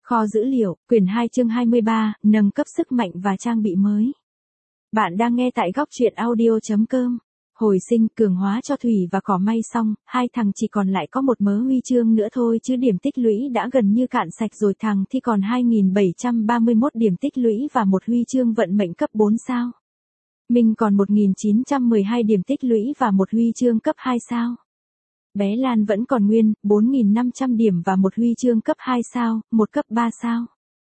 Kho dữ liệu, quyển 2 chương 23, nâng cấp sức mạnh và trang bị mới. Bạn đang nghe tại góc truyện audio.com. Hồi sinh, cường hóa cho Thủy và Cỏ may xong, hai thằng chỉ còn lại có một mớ huy chương nữa thôi chứ điểm tích lũy đã gần như cạn sạch rồi. Thằng thì còn 2.731 điểm tích lũy và một huy chương vận mệnh cấp 4 sao. Mình còn 1.912 điểm tích lũy và một huy chương cấp 2 sao. Bé Lan vẫn còn nguyên, 4.500 điểm và một huy chương cấp 2 sao, một cấp 3 sao.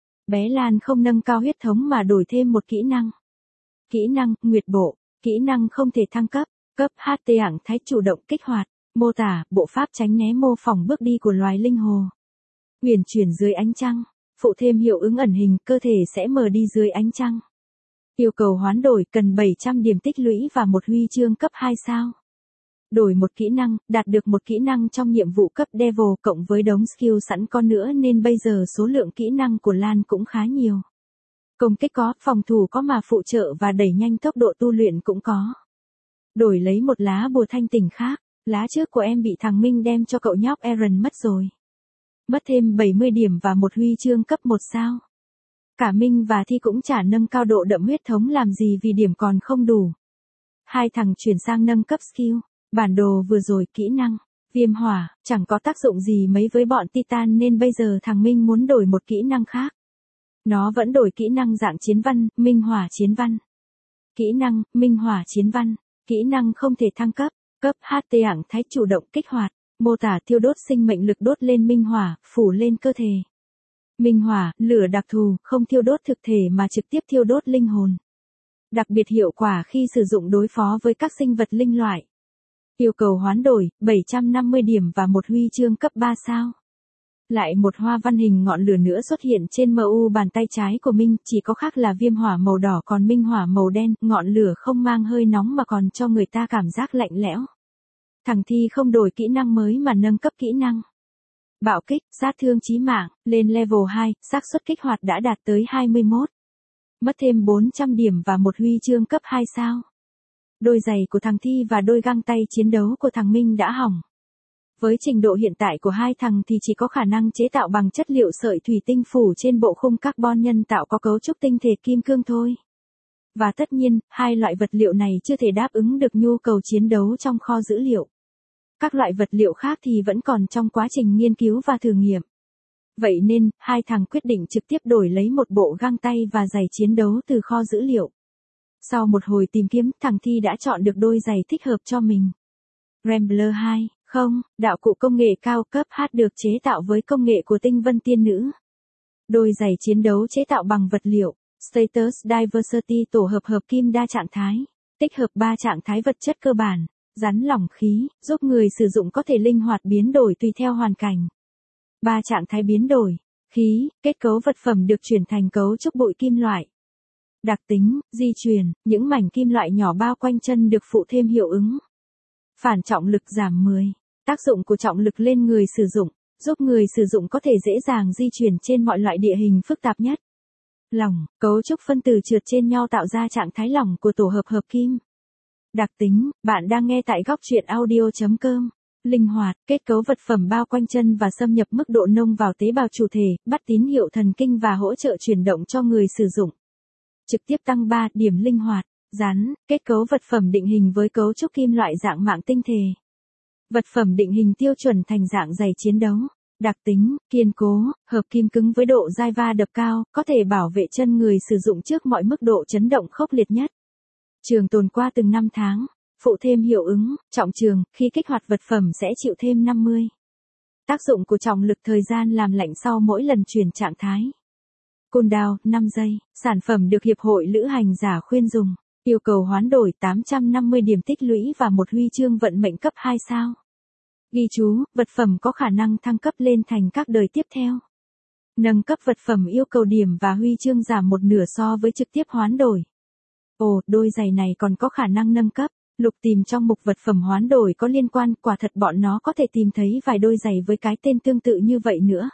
Bé Lan không nâng cao huyết thống mà đổi thêm một kỹ năng. Kỹ năng, Nguyệt Bộ, kỹ năng không thể thăng cấp, cấp HT ảng thái chủ động kích hoạt, mô tả, bộ pháp tránh né mô phỏng bước đi của loài linh hồ. Huyền chuyển dưới ánh trăng, phụ thêm hiệu ứng ẩn hình, cơ thể sẽ mờ đi dưới ánh trăng. Yêu cầu hoán đổi cần 700 điểm tích lũy và một huy chương cấp 2 sao. Đổi một kỹ năng, đạt được một kỹ năng trong nhiệm vụ cấp Devil cộng với đống skill sẵn có nữa nên bây giờ số lượng kỹ năng của Lan cũng khá nhiều. Công kích có, phòng thủ có mà phụ trợ và đẩy nhanh tốc độ tu luyện cũng có. Đổi lấy một lá bùa thanh tỉnh khác, lá trước của em bị thằng Minh đem cho cậu nhóc Aaron mất rồi. Mất thêm 70 điểm và một huy chương cấp 1 sao. Cả Minh và Thi cũng chả nâng cao độ đậm huyết thống làm gì vì điểm còn không đủ. Hai thằng chuyển sang nâng cấp skill. Bản đồ vừa rồi kỹ năng, viêm hỏa, chẳng có tác dụng gì mấy với bọn Titan nên bây giờ thằng Minh muốn đổi một kỹ năng khác. Nó vẫn đổi kỹ năng dạng chiến văn, minh hỏa chiến văn. Kỹ năng, minh hỏa chiến văn, kỹ năng không thể thăng cấp, cấp HT ảng thái chủ động kích hoạt, mô tả thiêu đốt sinh mệnh lực đốt lên minh hỏa, phủ lên cơ thể. Minh hỏa, lửa đặc thù, không thiêu đốt thực thể mà trực tiếp thiêu đốt linh hồn. Đặc biệt hiệu quả khi sử dụng đối phó với các sinh vật linh loại. Yêu cầu hoán đổi, 750 điểm và một huy chương cấp 3 sao. Lại một hoa văn hình ngọn lửa nữa xuất hiện trên MU bàn tay trái của Minh, chỉ có khác là viêm hỏa màu đỏ còn minh hỏa màu đen, ngọn lửa không mang hơi nóng mà còn cho người ta cảm giác lạnh lẽo. Thằng Thi không đổi kỹ năng mới mà nâng cấp kỹ năng. Bạo kích, sát thương chí mạng, lên level 2, xác suất kích hoạt đã đạt tới 21. Mất thêm 400 điểm và một huy chương cấp 2 sao. Đôi giày của thằng Thi và đôi găng tay chiến đấu của thằng Minh đã hỏng. Với trình độ hiện tại của hai thằng thì chỉ có khả năng chế tạo bằng chất liệu sợi thủy tinh phủ trên bộ khung carbon nhân tạo có cấu trúc tinh thể kim cương thôi. Và tất nhiên, hai loại vật liệu này chưa thể đáp ứng được nhu cầu chiến đấu trong kho dữ liệu. Các loại vật liệu khác thì vẫn còn trong quá trình nghiên cứu và thử nghiệm. Vậy nên, hai thằng quyết định trực tiếp đổi lấy một bộ găng tay và giày chiến đấu từ kho dữ liệu. Sau một hồi tìm kiếm, thằng Thi đã chọn được đôi giày thích hợp cho mình. Rambler 2, không, đạo cụ công nghệ cao cấp H được chế tạo với công nghệ của tinh vân tiên nữ. Đôi giày chiến đấu chế tạo bằng vật liệu, Status Diversity tổ hợp kim đa trạng thái, tích hợp 3 trạng thái vật chất cơ bản, rắn lỏng khí, giúp người sử dụng có thể linh hoạt biến đổi tùy theo hoàn cảnh. 3 trạng thái biến đổi, khí, kết cấu vật phẩm được chuyển thành cấu trúc bụi kim loại. Đặc tính, di truyền, những mảnh kim loại nhỏ bao quanh chân được phụ thêm hiệu ứng. Phản trọng lực giảm 10. Tác dụng của trọng lực lên người sử dụng, giúp người sử dụng có thể dễ dàng di chuyển trên mọi loại địa hình phức tạp nhất. Lỏng, cấu trúc phân tử trượt trên nhau tạo ra trạng thái lỏng của tổ hợp kim. Đặc tính, bạn đang nghe tại góc truyện audio.com. Linh hoạt, kết cấu vật phẩm bao quanh chân và xâm nhập mức độ nông vào tế bào chủ thể, bắt tín hiệu thần kinh và hỗ trợ chuyển động cho người sử dụng. Trực tiếp tăng 3 điểm linh hoạt, rắn, kết cấu vật phẩm định hình với cấu trúc kim loại dạng mạng tinh thể. Vật phẩm định hình tiêu chuẩn thành dạng giày chiến đấu. Đặc tính, kiên cố, hợp kim cứng với độ dai va đập cao, có thể bảo vệ chân người sử dụng trước mọi mức độ chấn động khốc liệt nhất. Trường tồn qua từng năm tháng. Phụ thêm hiệu ứng, trọng trường, khi kích hoạt vật phẩm sẽ chịu thêm 50. Tác dụng của trọng lực thời gian làm lạnh sau mỗi lần chuyển trạng thái. Cooldown, 5 giây, sản phẩm được Hiệp hội Lữ hành giả khuyên dùng. Yêu cầu hoán đổi 850 điểm tích lũy và một huy chương vận mệnh cấp 2 sao. Ghi chú, vật phẩm có khả năng thăng cấp lên thành các đời tiếp theo. Nâng cấp vật phẩm yêu cầu điểm và huy chương giảm một nửa so với trực tiếp hoán đổi. Ồ, đôi giày này còn có khả năng nâng cấp. Lục tìm trong mục vật phẩm hoán đổi có liên quan, quả thật bọn nó có thể tìm thấy vài đôi giày với cái tên tương tự như vậy nữa.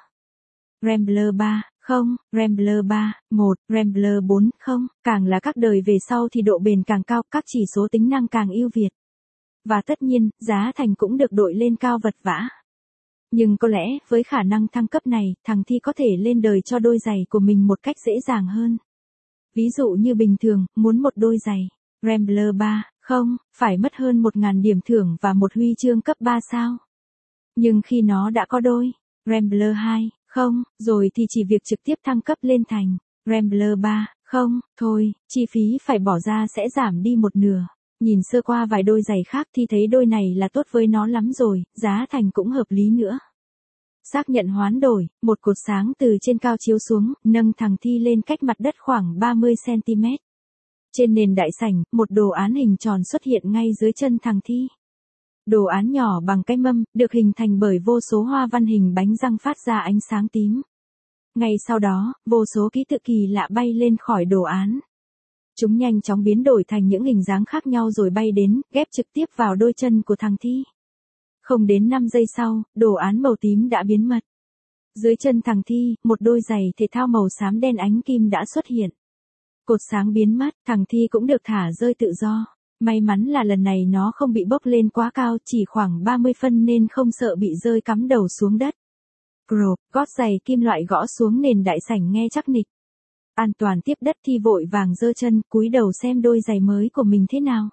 Rambler 3, không, Rambler 3, 1, Rambler 4, không, càng là các đời về sau thì độ bền càng cao, các chỉ số tính năng càng ưu việt. Và tất nhiên, giá thành cũng được đội lên cao vật vã. Nhưng có lẽ với khả năng thăng cấp này, thằng Thi có thể lên đời cho đôi giày của mình một cách dễ dàng hơn. Ví dụ như bình thường, muốn một đôi giày Rambler 3, không, phải mất hơn 1.000 điểm thưởng và một huy chương cấp 3 sao. Nhưng khi nó đã có đôi Rambler 2, không, rồi thì chỉ việc trực tiếp thăng cấp lên thành Rambler 3, không, thôi, chi phí phải bỏ ra sẽ giảm đi một nửa. Nhìn sơ qua vài đôi giày khác thì thấy đôi này là tốt với nó lắm rồi, giá thành cũng hợp lý nữa. Xác nhận hoán đổi, một cột sáng từ trên cao chiếu xuống, nâng thằng Thi lên cách mặt đất khoảng 30cm. Trên nền đại sảnh, một đồ án hình tròn xuất hiện ngay dưới chân thằng Thi. Đồ án nhỏ bằng cái mâm, được hình thành bởi vô số hoa văn hình bánh răng phát ra ánh sáng tím. Ngay sau đó, vô số ký tự kỳ lạ bay lên khỏi đồ án. Chúng nhanh chóng biến đổi thành những hình dáng khác nhau rồi bay đến, ghép trực tiếp vào đôi chân của thằng Thi. Không đến 5 giây sau, đồ án màu tím đã biến mất. Dưới chân thằng Thi, một đôi giày thể thao màu xám đen ánh kim đã xuất hiện. Cột sáng biến mất, thằng Thi cũng được thả rơi tự do. May mắn là lần này nó không bị bốc lên quá cao, chỉ khoảng 30 phân nên không sợ bị rơi cắm đầu xuống đất. Grộp, gót giày kim loại gõ xuống nền đại sảnh nghe chắc nịch. An toàn tiếp đất Thi vội vàng giơ chân, cúi đầu xem đôi giày mới của mình thế nào.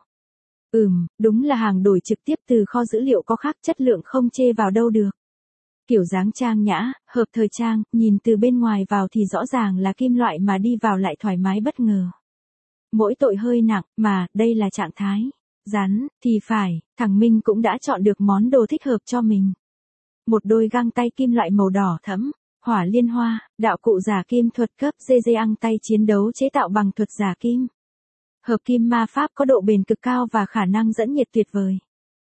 Đúng là hàng đổi trực tiếp từ kho dữ liệu có khác, chất lượng không chê vào đâu được. Kiểu dáng trang nhã, hợp thời trang, nhìn từ bên ngoài vào thì rõ ràng là kim loại mà đi vào lại thoải mái bất ngờ. Mỗi tội hơi nặng, mà, đây là trạng thái. Rắn, thì phải, thằng Minh cũng đã chọn được món đồ thích hợp cho mình. Một đôi găng tay kim loại màu đỏ thẫm, hỏa liên hoa, đạo cụ giả kim thuật cấp GG găng tay chiến đấu chế tạo bằng thuật giả kim. Hợp kim ma pháp có độ bền cực cao và khả năng dẫn nhiệt tuyệt vời.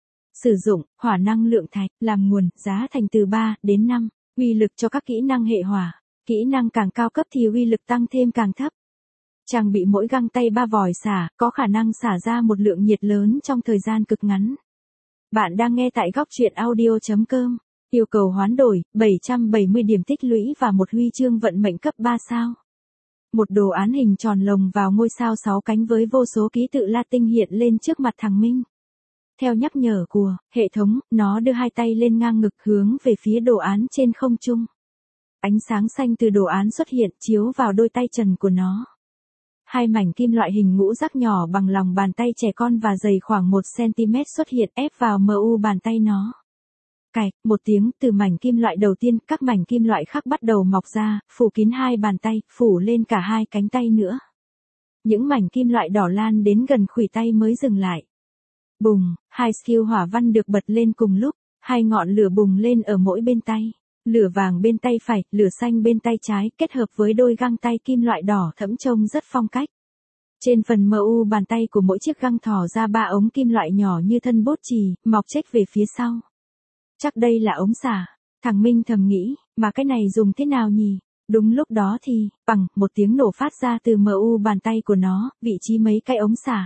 Sử dụng, hỏa năng lượng thạch, làm nguồn, giá thành từ 3 đến 5, uy lực cho các kỹ năng hệ hỏa. Kỹ năng càng cao cấp thì uy lực tăng thêm càng thấp. Trang bị mỗi găng tay 3 vòi xả, có khả năng xả ra một lượng nhiệt lớn trong thời gian cực ngắn. Bạn đang nghe tại góc truyện audio.com. Yêu cầu hoán đổi, 770 điểm tích lũy và một huy chương vận mệnh cấp 3 sao. Một đồ án hình tròn lồng vào ngôi sao 6 cánh với vô số ký tự Latin hiện lên trước mặt thằng Minh. Theo nhắc nhở của hệ thống, nó đưa hai tay lên ngang ngực hướng về phía đồ án trên không trung. Ánh sáng xanh từ đồ án xuất hiện chiếu vào đôi tay trần của nó. Hai mảnh kim loại hình ngũ giác nhỏ bằng lòng bàn tay trẻ con và dày khoảng 1cm xuất hiện ép vào mu bàn tay nó. Cạch, một tiếng từ mảnh kim loại đầu tiên, các mảnh kim loại khác bắt đầu mọc ra, phủ kín hai bàn tay, phủ lên cả hai cánh tay nữa. Những mảnh kim loại đỏ lan đến gần khuỷu tay mới dừng lại. Bùng, hai skill hỏa văn được bật lên cùng lúc, hai ngọn lửa bùng lên ở mỗi bên tay. Lửa vàng bên tay phải, lửa xanh bên tay trái, kết hợp với đôi găng tay kim loại đỏ thẫm trông rất phong cách. Trên phần mu bàn tay của mỗi chiếc găng thò ra 3 ống kim loại nhỏ như thân bốt chì, mọc chếch về phía sau. Chắc đây là ống xả. Thằng Minh thầm nghĩ, mà cái này dùng thế nào nhỉ? Đúng lúc đó thì, bằng, một tiếng nổ phát ra từ mu bàn tay của nó, vị trí mấy cái ống xả.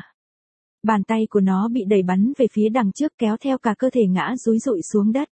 Bàn tay của nó bị đẩy bắn về phía đằng trước kéo theo cả cơ thể ngã dúi dụi xuống đất.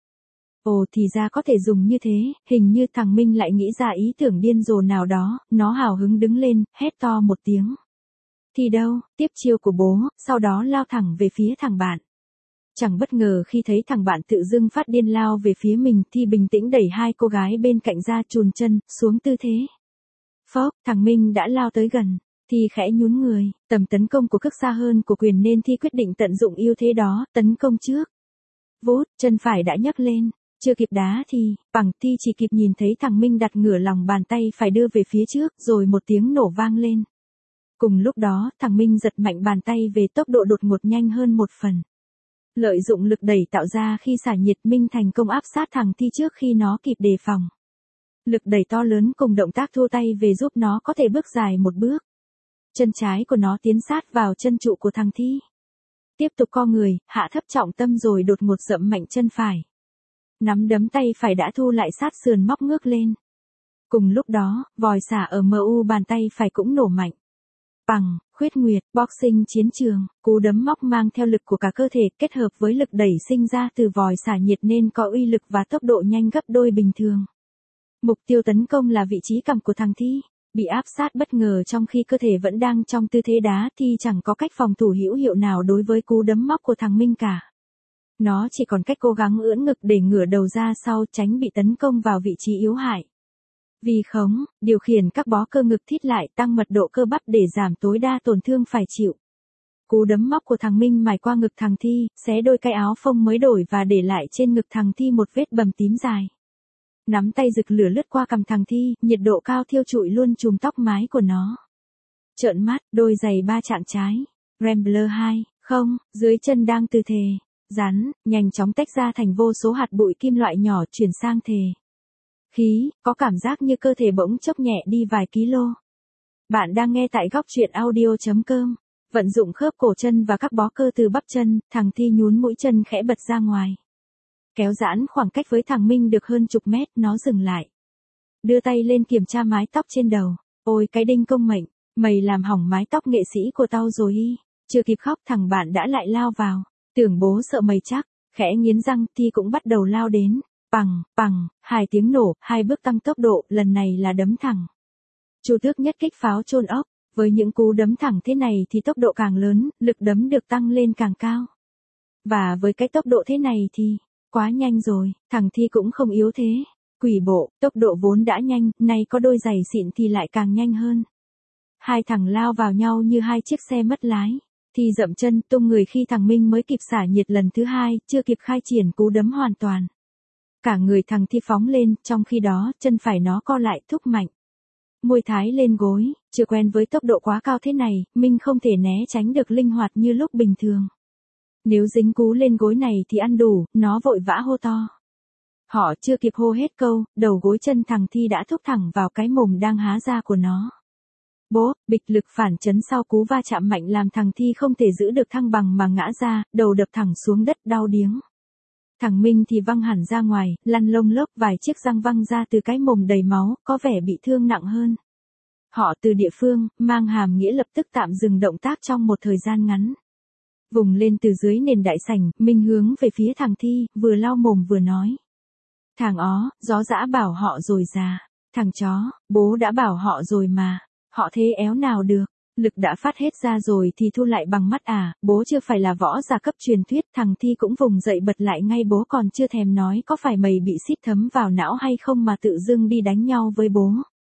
Ồ thì ra có thể dùng như thế, hình như thằng Minh lại nghĩ ra ý tưởng điên rồ nào đó, nó hào hứng đứng lên, hét to một tiếng. Thì đâu, tiếp chiêu của bố, sau đó lao thẳng về phía thằng bạn. Chẳng bất ngờ khi thấy thằng bạn tự dưng phát điên lao về phía mình thì bình tĩnh đẩy hai cô gái bên cạnh ra chùn chân, xuống tư thế. Phốc, thằng Minh đã lao tới gần, thì khẽ nhún người, tầm tấn công của cực xa hơn của quyền nên Thi quyết định tận dụng ưu thế đó, tấn công trước. Vút, chân phải đã nhấc lên, chưa kịp đá thì, bằng Thi chỉ kịp nhìn thấy thằng Minh đặt ngửa lòng bàn tay phải đưa về phía trước rồi một tiếng nổ vang lên. Cùng lúc đó, thằng Minh giật mạnh bàn tay về tốc độ đột ngột nhanh hơn một phần. Lợi dụng lực đẩy tạo ra khi xả nhiệt, Minh thành công áp sát thằng Thi trước khi nó kịp đề phòng. Lực đẩy to lớn cùng động tác thua tay về giúp nó có thể bước dài một bước. Chân trái của nó tiến sát vào chân trụ của thằng Thi. Tiếp tục co người, hạ thấp trọng tâm rồi đột ngột dậm mạnh chân phải. Nắm đấm tay phải đã thu lại sát sườn móc ngước lên. Cùng lúc đó, vòi xả ở mu bàn tay phải cũng nổ mạnh. Bằng, khuyết nguyệt, boxing chiến trường, cú đấm móc mang theo lực của cả cơ thể kết hợp với lực đẩy sinh ra từ vòi xả nhiệt nên có uy lực và tốc độ nhanh gấp đôi bình thường. Mục tiêu tấn công là vị trí cằm của thằng Thi. Bị áp sát bất ngờ trong khi cơ thể vẫn đang trong tư thế đá thì chẳng có cách phòng thủ hữu hiệu nào đối với cú đấm móc của thằng Minh cả. Nó chỉ còn cách cố gắng ưỡn ngực để ngửa đầu ra sau tránh bị tấn công vào vị trí yếu hại. Vì khống, điều khiển các bó cơ ngực thít lại tăng mật độ cơ bắp để giảm tối đa tổn thương phải chịu. Cú đấm móc của thằng Minh mài qua ngực thằng Thi, xé đôi cái áo phông mới đổi và để lại trên ngực thằng Thi một vết bầm tím dài. Nắm tay rực lửa lướt qua cằm thằng Thi, nhiệt độ cao thiêu trụi luôn chùm tóc mái của nó. Trợn mắt, đôi giày ba chạm trái. Rambler 2, không, dưới chân đang từ thề. Rắn, nhanh chóng tách ra thành vô số hạt bụi kim loại nhỏ chuyển sang thề. Khí, có cảm giác như cơ thể bỗng chốc nhẹ đi vài kg. Bạn đang nghe tại góc truyện audio.com. Vận dụng khớp cổ chân và các bó cơ từ bắp chân, thằng Thi nhún mũi chân khẽ bật ra ngoài. Kéo giãn khoảng cách với thằng Minh được hơn chục mét, nó dừng lại. Đưa tay lên kiểm tra mái tóc trên đầu. Ôi cái đinh công mệnh, mày làm hỏng mái tóc nghệ sĩ của tao rồi y. Chưa kịp khóc thằng bạn đã lại lao vào. Tưởng bố sợ mày chắc, khẽ nghiến răng Thi cũng bắt đầu lao đến. Pằng, pằng, 2 tiếng nổ, 2 bước tăng tốc độ, lần này là đấm thẳng. Chu Tước nhất kích pháo chôn ốc. Với những cú đấm thẳng thế này thì tốc độ càng lớn, lực đấm được tăng lên càng cao. Và với cái tốc độ thế này thì, quá nhanh rồi, thằng Thi cũng không yếu thế. Quỷ bộ, tốc độ vốn đã nhanh, nay có đôi giày xịn thì lại càng nhanh hơn. Hai thằng lao vào nhau như hai chiếc xe mất lái. Thi dậm chân tung người khi thằng Minh mới kịp xả nhiệt lần thứ hai, chưa kịp khai triển cú đấm hoàn toàn. Cả người thằng Thi phóng lên, trong khi đó, chân phải nó co lại thúc mạnh. Môi thái lên gối, chưa quen với tốc độ quá cao thế này, Minh không thể né tránh được linh hoạt như lúc bình thường. Nếu dính cú lên gối này thì ăn đủ, nó vội vã hô to. Họ chưa kịp hô hết câu, đầu gối chân thằng Thi đã thúc thẳng vào cái mồm đang há ra của nó. Bố, bịch lực phản chấn sau cú va chạm mạnh làm thằng Thi không thể giữ được thăng bằng mà ngã ra, đầu đập thẳng xuống đất đau điếng. Thằng Minh thì văng hẳn ra ngoài, lăn lông lốc vài chiếc răng văng ra từ cái mồm đầy máu, có vẻ bị thương nặng hơn. Họ từ địa phương, mang hàm nghĩa lập tức tạm dừng động tác trong một thời gian ngắn. Vùng lên từ dưới nền đại sảnh, Minh hướng về phía thằng Thi, vừa lau mồm vừa nói. Thằng ó, gió dã bảo họ rồi già. Thằng chó, bố đã bảo họ rồi mà. Họ thế éo nào được. Lực đã phát hết ra rồi thì thu lại bằng mắt à, bố chưa phải là võ giả cấp truyền thuyết. Thằng Thi cũng vùng dậy bật lại ngay, bố còn chưa thèm nói có phải mày bị xít thấm vào não hay không mà tự dưng đi đánh nhau với bố.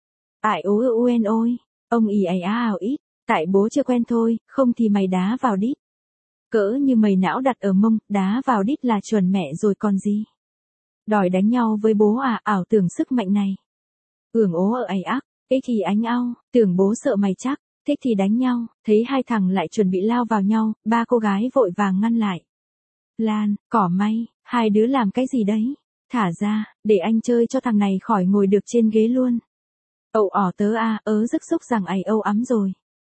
Ai ôi, ông ý ấy ào ít, tại bố chưa quen thôi, không thì mày đá vào đít. Cỡ như mày não đặt ở mông, đá vào đít là chuẩn mẹ rồi còn gì. Đòi đánh nhau với bố à, ảo tưởng sức mạnh này. Ố ở ấy ác, cái thì anh ao, tưởng bố sợ mày chắc. Thích thì đánh nhau, thấy hai thằng lại chuẩn bị lao vào nhau, ba cô gái vội vàng ngăn lại. Lan, Cỏ May, hai đứa làm cái gì đấy? Thả ra, để anh chơi cho thằng này khỏi ngồi được trên ghế luôn. Âu ỏ tớ à, rức xúc rằng ấy âu ấm rồi.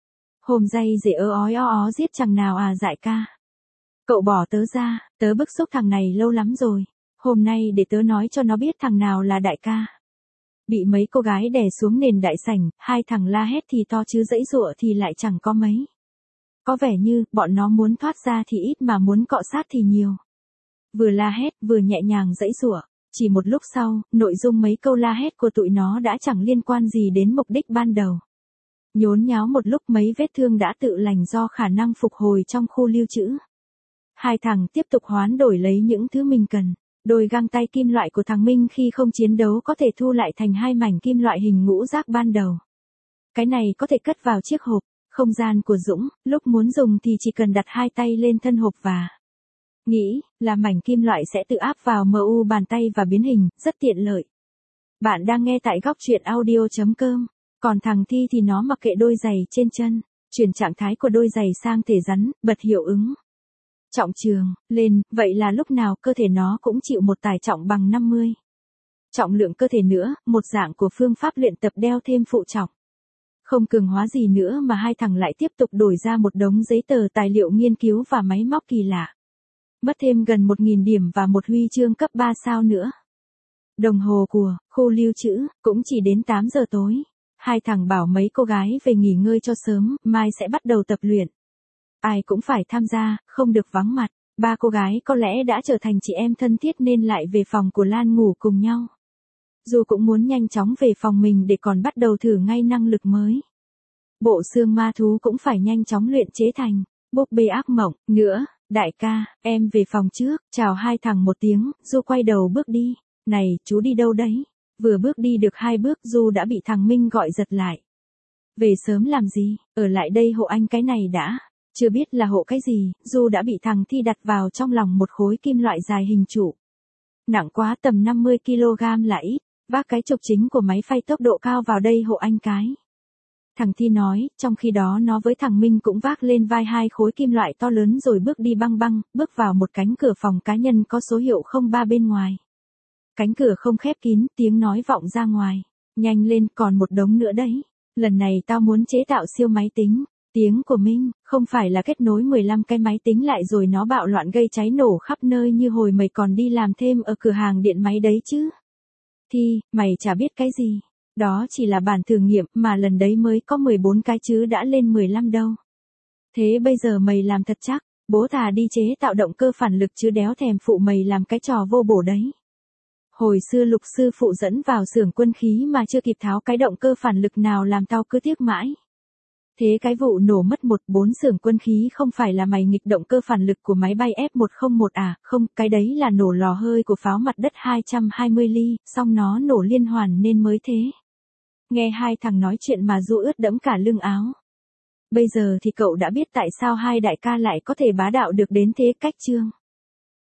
Hôm dây dễ ói ó giết chẳng nào à dại ca. Cậu bỏ tớ ra, tớ bức xúc thằng này lâu lắm rồi. Hôm nay để tớ nói cho nó biết thằng nào là đại ca. Bị mấy cô gái đè xuống nền đại sảnh, hai thằng la hét thì to chứ dãy giụa thì lại chẳng có mấy. Có vẻ như, bọn nó muốn thoát ra thì ít mà muốn cọ sát thì nhiều. Vừa la hét, vừa nhẹ nhàng dãy giụa. Chỉ một lúc sau, nội dung mấy câu la hét của tụi nó đã chẳng liên quan gì đến mục đích ban đầu. Nhốn nháo một lúc mấy vết thương đã tự lành do khả năng phục hồi trong khu lưu trữ. Hai thằng tiếp tục hoán đổi lấy những thứ mình cần. Đôi găng tay kim loại của thằng Minh khi không chiến đấu có thể thu lại thành hai mảnh kim loại hình ngũ giác ban đầu. Cái này có thể cất vào chiếc hộp. Không gian của Dũng, lúc muốn dùng thì chỉ cần đặt hai tay lên thân hộp và nghĩ là mảnh kim loại sẽ tự áp vào MU bàn tay và biến hình, rất tiện lợi. Bạn đang nghe tại góc truyện audio.com. Còn thằng Thi thì nó mặc kệ đôi giày trên chân, chuyển trạng thái của đôi giày sang thể rắn, bật hiệu ứng. Trọng trường, lên, vậy là lúc nào cơ thể nó cũng chịu một tải trọng bằng 50. Trọng lượng cơ thể nữa, một dạng của phương pháp luyện tập đeo thêm phụ trọng. Không cường hóa gì nữa mà hai thằng lại tiếp tục đổi ra một đống giấy tờ tài liệu nghiên cứu và máy móc kỳ lạ. Mất thêm gần 1.000 điểm và một huy chương cấp 3 sao nữa. Đồng hồ của khu lưu trữ cũng chỉ đến 8 giờ tối. Hai thằng bảo mấy cô gái về nghỉ ngơi cho sớm, mai sẽ bắt đầu tập luyện. Ai cũng phải tham gia, không được vắng mặt. Ba cô gái có lẽ đã trở thành chị em thân thiết nên lại về phòng của Lan ngủ cùng nhau. Dù cũng muốn nhanh chóng về phòng mình để còn bắt đầu thử ngay năng lực mới. Bộ xương ma thú cũng phải nhanh chóng luyện chế thành búp bê ác mộng nữa. Đại ca, em về phòng trước, chào hai thằng một tiếng, Du quay đầu bước đi. Này, chú đi đâu đấy? Vừa bước đi được 2 bước Du đã bị thằng Minh gọi giật lại. Về sớm làm gì, ở lại đây hộ anh cái này đã. Chưa biết là hộ cái gì, Du đã bị thằng Thi đặt vào trong lòng một khối kim loại dài hình trụ. Nặng quá tầm 50 kg là ít, vác cái trục chính của máy phay tốc độ cao vào đây hộ anh cái. Thằng Thi nói, trong khi đó nó với thằng Minh cũng vác lên vai 2 khối kim loại to lớn rồi bước đi băng băng, bước vào một cánh cửa phòng cá nhân có số hiệu 03 bên ngoài. Cánh cửa không khép kín, tiếng nói vọng ra ngoài. Nhanh lên, còn một đống nữa đấy. Lần này tao muốn chế tạo siêu máy tính. Tiếng của Minh, không phải là kết nối 15 cái máy tính lại rồi nó bạo loạn gây cháy nổ khắp nơi như hồi mày còn đi làm thêm ở cửa hàng điện máy đấy chứ. Thì, mày chả biết cái gì. Đó chỉ là bản thử nghiệm mà lần đấy mới có 14 cái chứ đã lên 15 đâu. Thế bây giờ mày làm thật chắc, bố thà đi chế tạo động cơ phản lực chứ đéo thèm phụ mày làm cái trò vô bổ đấy. Hồi xưa Lục sư phụ dẫn vào xưởng quân khí mà chưa kịp tháo cái động cơ phản lực nào làm tao cứ tiếc mãi. Thế cái vụ nổ mất 14 xưởng quân khí không phải là mày nghịch động cơ phản lực của máy bay F-101 à, không, cái đấy là nổ lò hơi của pháo mặt đất 220 ly, xong nó nổ liên hoàn nên mới thế. Nghe hai thằng nói chuyện mà Du ướt đẫm cả lưng áo. Bây giờ thì cậu đã biết tại sao hai đại ca lại có thể bá đạo được đến thế cách chưa?